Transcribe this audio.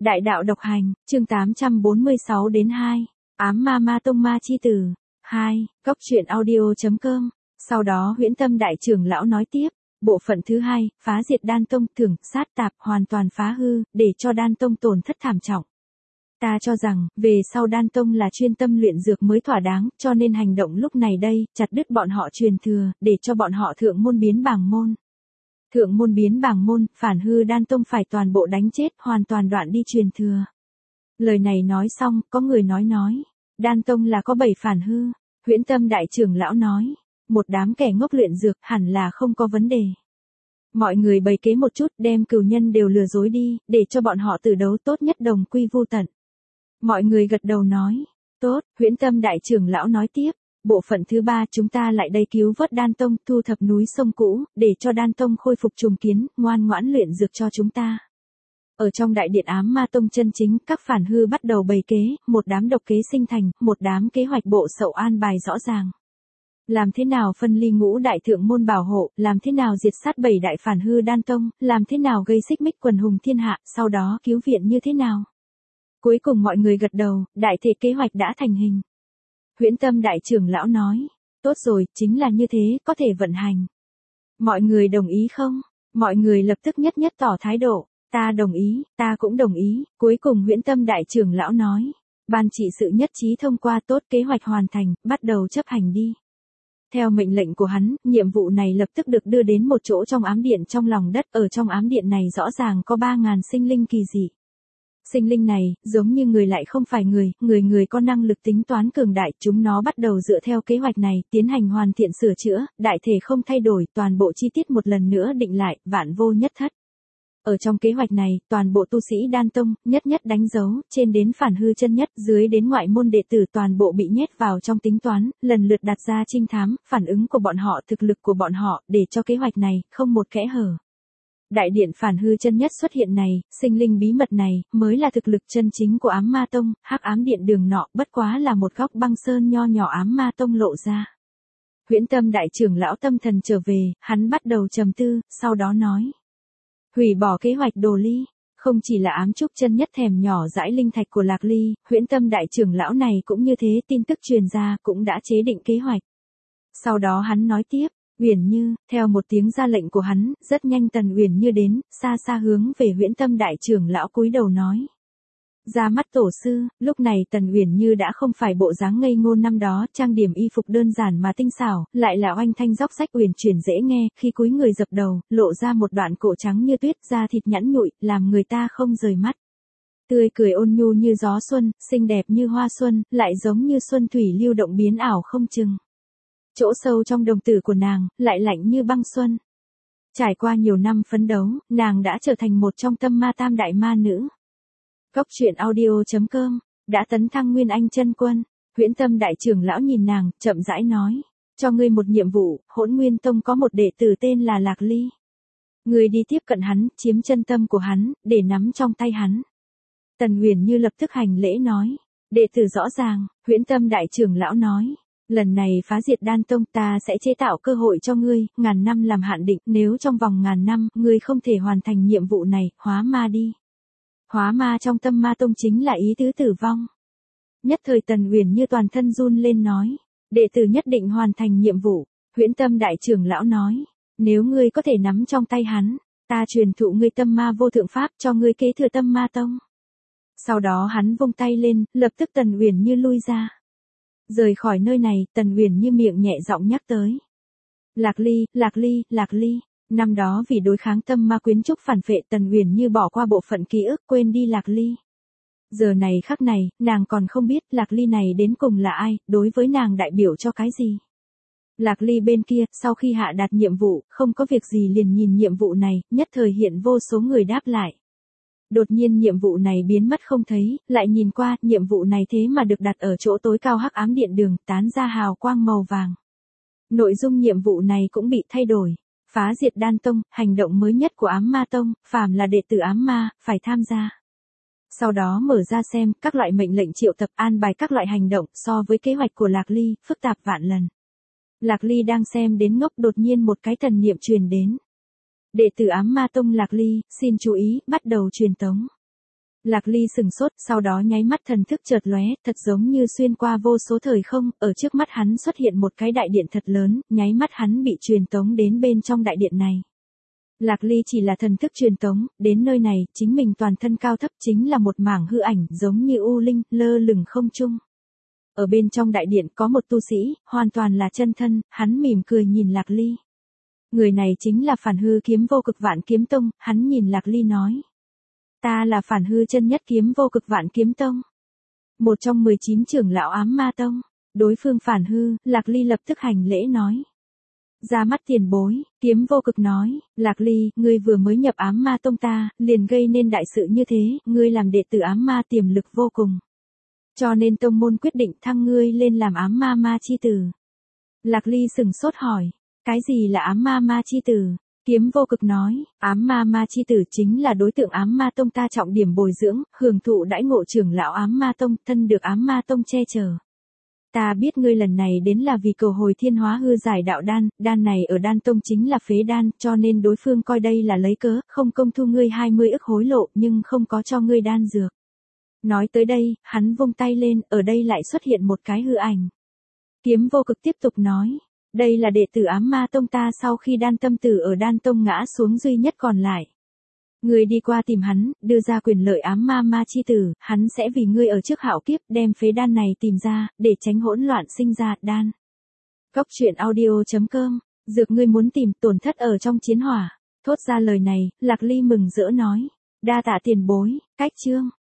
Đại đạo độc hành, chương 846 đến 2. Ám ma ma tông ma chi tử. 2. Cốc truyện audio.com. Sau đó Huyễn Tâm đại trưởng lão nói tiếp, bộ phận thứ 2, phá diệt Đan tông, thưởng sát tạp, hoàn toàn phá hư, để cho Đan tông tổn thất thảm trọng. Ta cho rằng, về sau Đan tông là chuyên tâm luyện dược mới thỏa đáng, cho nên hành động lúc này đây, chặt đứt bọn họ truyền thừa, để cho bọn họ thượng môn biến bảng môn. Thượng môn biến bảng môn, phản hư Đan tông phải toàn bộ đánh chết, hoàn toàn đoạn đi truyền thừa. Lời này nói xong, có người nói, Đan tông là có 7 phản hư. Huyễn Tâm đại trưởng lão nói, một đám kẻ ngốc luyện dược hẳn là không có vấn đề. Mọi người bày kế một chút, đem cửu nhân đều lừa dối đi, để cho bọn họ tử đấu tốt nhất đồng quy vu tận. Mọi người gật đầu nói, tốt. Huyễn Tâm đại trưởng lão nói tiếp, bộ phận thứ 3 chúng ta lại đây cứu vớt Đan tông, thu thập núi sông cũ, để cho Đan tông khôi phục trùng kiến, ngoan ngoãn luyện dược cho chúng ta. Ở trong đại điện ám ma tông chân chính, các phản hư bắt đầu bày kế, một đám độc kế sinh thành, một đám kế hoạch bộ sậu an bài rõ ràng. Làm thế nào phân ly ngũ đại thượng môn bảo hộ, làm thế nào diệt sát 7 đại phản hư Đan tông, làm thế nào gây xích mích quần hùng thiên hạ, sau đó cứu viện như thế nào. Cuối cùng mọi người gật đầu, đại thể kế hoạch đã thành hình. Huyễn Tâm đại trưởng lão nói, tốt rồi, chính là như thế, có thể vận hành. Mọi người đồng ý không? Mọi người lập tức nhất tỏ thái độ. Ta đồng ý, ta cũng đồng ý. Cuối cùng Huyễn Tâm đại trưởng lão nói, ban trị sự nhất trí thông qua, tốt, kế hoạch hoàn thành, bắt đầu chấp hành đi. Theo mệnh lệnh của hắn, nhiệm vụ này lập tức được đưa đến một chỗ trong ám điện trong lòng đất, ở trong ám điện này rõ ràng có 3.000 sinh linh kỳ dị. Sinh linh này, giống như người lại không phải người, người có năng lực tính toán cường đại, chúng nó bắt đầu dựa theo kế hoạch này, tiến hành hoàn thiện sửa chữa, đại thể không thay đổi, toàn bộ chi tiết một lần nữa định lại, vạn vô nhất thất. Ở trong kế hoạch này, toàn bộ tu sĩ Đan tông, nhất đánh dấu, trên đến phản hư chân nhất, dưới đến ngoại môn đệ tử toàn bộ bị nhét vào trong tính toán, lần lượt đặt ra trinh thám, phản ứng của bọn họ, thực lực của bọn họ, để cho kế hoạch này, không một kẽ hở. Đại điện phản hư chân nhất xuất hiện này, sinh linh bí mật này, mới là thực lực chân chính của ám ma tông, hắc ám điện đường nọ, bất quá là một góc băng sơn nho nhỏ ám ma tông lộ ra. Huyễn Tâm đại trưởng lão tâm thần trở về, hắn bắt đầu trầm tư, sau đó nói. Hủy bỏ kế hoạch Đồ Ly, không chỉ là ám trúc chân nhất thèm nhỏ dãi linh thạch của Lạc Ly, Huyễn Tâm đại trưởng lão này cũng như thế, tin tức truyền ra, cũng đã chế định kế hoạch. Sau đó hắn nói tiếp. Uyển Như, theo một tiếng ra lệnh của hắn, rất nhanh Tần Uyển Như đến, xa hướng về Huyễn Tâm đại trưởng lão cúi đầu nói. Ra mắt tổ sư, lúc này Tần Uyển Như đã không phải bộ dáng ngây ngô năm đó, trang điểm y phục đơn giản mà tinh xảo, lại là oanh thanh dốc sách uyển chuyển dễ nghe, khi cúi người dập đầu, lộ ra một đoạn cổ trắng như tuyết, da thịt nhẵn nhụi, làm người ta không rời mắt. Tươi cười ôn nhu như gió xuân, xinh đẹp như hoa xuân, lại giống như xuân thủy lưu động biến ảo không chừng. Chỗ sâu trong đồng tử của nàng, lại lạnh như băng xuân. Trải qua nhiều năm phấn đấu, nàng đã trở thành một trong tâm ma tam đại ma nữ. Cốc truyện audio.com, đã tấn thăng Nguyên Anh chân quân. Huyễn Tâm đại trưởng lão nhìn nàng, chậm rãi nói. Cho ngươi một nhiệm vụ, Hỗn Nguyên Tông có một đệ tử tên là Lạc Ly. Ngươi đi tiếp cận hắn, chiếm chân tâm của hắn, để nắm trong tay hắn. Tần Uyển Như lập tức hành lễ nói. Đệ tử rõ ràng. Huyễn Tâm đại trưởng lão nói. Lần này phá diệt Đan tông, ta sẽ chế tạo cơ hội cho ngươi, 1000 năm làm hạn định, nếu trong vòng 1000 năm, ngươi không thể hoàn thành nhiệm vụ này, hóa ma đi. Hóa ma trong tâm ma tông chính là ý tứ tử vong. Nhất thời Tần Uyển Như toàn thân run lên nói, đệ tử nhất định hoàn thành nhiệm vụ. Huyễn Tâm đại trưởng lão nói, nếu ngươi có thể nắm trong tay hắn, ta truyền thụ ngươi tâm ma vô thượng pháp cho ngươi kế thừa tâm ma tông. Sau đó hắn vung tay lên, lập tức Tần Uyển Như lui ra. Rời khỏi nơi này, Tần Uyển Như miệng nhẹ giọng nhắc tới. Lạc Ly. Năm đó vì đối kháng tâm ma quyến trúc phản phệ, Tần Uyển Như bỏ qua bộ phận ký ức, quên đi Lạc Ly. Giờ này khắc này, nàng còn không biết Lạc Ly này đến cùng là ai, đối với nàng đại biểu cho cái gì. Lạc Ly bên kia, sau khi hạ đạt nhiệm vụ, không có việc gì liền nhìn nhiệm vụ này, nhất thời hiện vô số người đáp lại. Đột nhiên nhiệm vụ này biến mất không thấy, lại nhìn qua, nhiệm vụ này thế mà được đặt ở chỗ tối cao hắc ám điện đường, tán ra hào quang màu vàng. Nội dung nhiệm vụ này cũng bị thay đổi. Phá diệt Đan tông, hành động mới nhất của ám ma tông, phàm là đệ tử ám ma, phải tham gia. Sau đó mở ra xem, các loại mệnh lệnh triệu tập an bài các loại hành động, so với kế hoạch của Lạc Ly, phức tạp vạn lần. Lạc Ly đang xem đến ngốc, đột nhiên một cái thần niệm truyền đến. Đệ tử ám ma tông Lạc Ly, xin chú ý, bắt đầu truyền tống. Lạc Ly sừng sốt, sau đó nháy mắt thần thức chợt lóe, thật giống như xuyên qua vô số thời không, ở trước mắt hắn xuất hiện một cái đại điện thật lớn, nháy mắt hắn bị truyền tống đến bên trong đại điện này. Lạc Ly chỉ là thần thức truyền tống, đến nơi này, chính mình toàn thân cao thấp chính là một mảng hư ảnh, giống như u linh, lơ lửng không trung. Ở bên trong đại điện có một tu sĩ, hoàn toàn là chân thân, hắn mỉm cười nhìn Lạc Ly. Người này chính là Phản Hư Kiếm Vô Cực Vạn Kiếm Tông, hắn nhìn Lạc Ly nói. Ta là Phản Hư Chân Nhất Kiếm Vô Cực Vạn Kiếm Tông. Một trong 19 trưởng lão Ám Ma Tông. Đối phương Phản Hư, Lạc Ly lập tức hành lễ nói. Ra mắt tiền bối, Kiếm Vô Cực nói, Lạc Ly, ngươi vừa mới nhập Ám Ma Tông ta, liền gây nên đại sự như thế, ngươi làm đệ tử Ám Ma tiềm lực vô cùng. Cho nên tông môn quyết định thăng ngươi lên làm Ám Ma Ma chi tử. Lạc Ly sừng sốt hỏi, cái gì là Ám Ma Ma chi tử? Kiếm Vô Cực nói, Ám Ma Ma chi tử chính là đối tượng Ám Ma Tông ta trọng điểm bồi dưỡng, hưởng thụ đãi ngộ trưởng lão Ám Ma Tông, thân được Ám Ma Tông che chở. Ta biết ngươi lần này đến là vì cầu hồi thiên hóa hư giải đạo đan, đan này ở đan tông chính là phế đan, cho nên đối phương coi đây là lấy cớ, không công thu ngươi 20 ức hối lộ, nhưng không có cho ngươi đan dược. Nói tới đây, hắn vung tay lên, ở đây lại xuất hiện một cái hư ảnh. Kiếm Vô Cực tiếp tục nói, đây là đệ tử Ám Ma Tông ta sau khi đan tâm tử ở đan tông ngã xuống duy nhất còn lại. Ngươi đi qua tìm hắn, đưa ra quyền lợi Ám Ma Ma chi tử, hắn sẽ vì ngươi ở trước hạo kiếp đem phế đan này tìm ra, để tránh hỗn loạn sinh ra đan. Cốc truyện audio.com, dược ngươi muốn tìm tổn thất ở trong chiến hỏa. Thốt ra lời này, Lạc Ly mừng rỡ nói, đa tạ tiền bối, cách chương.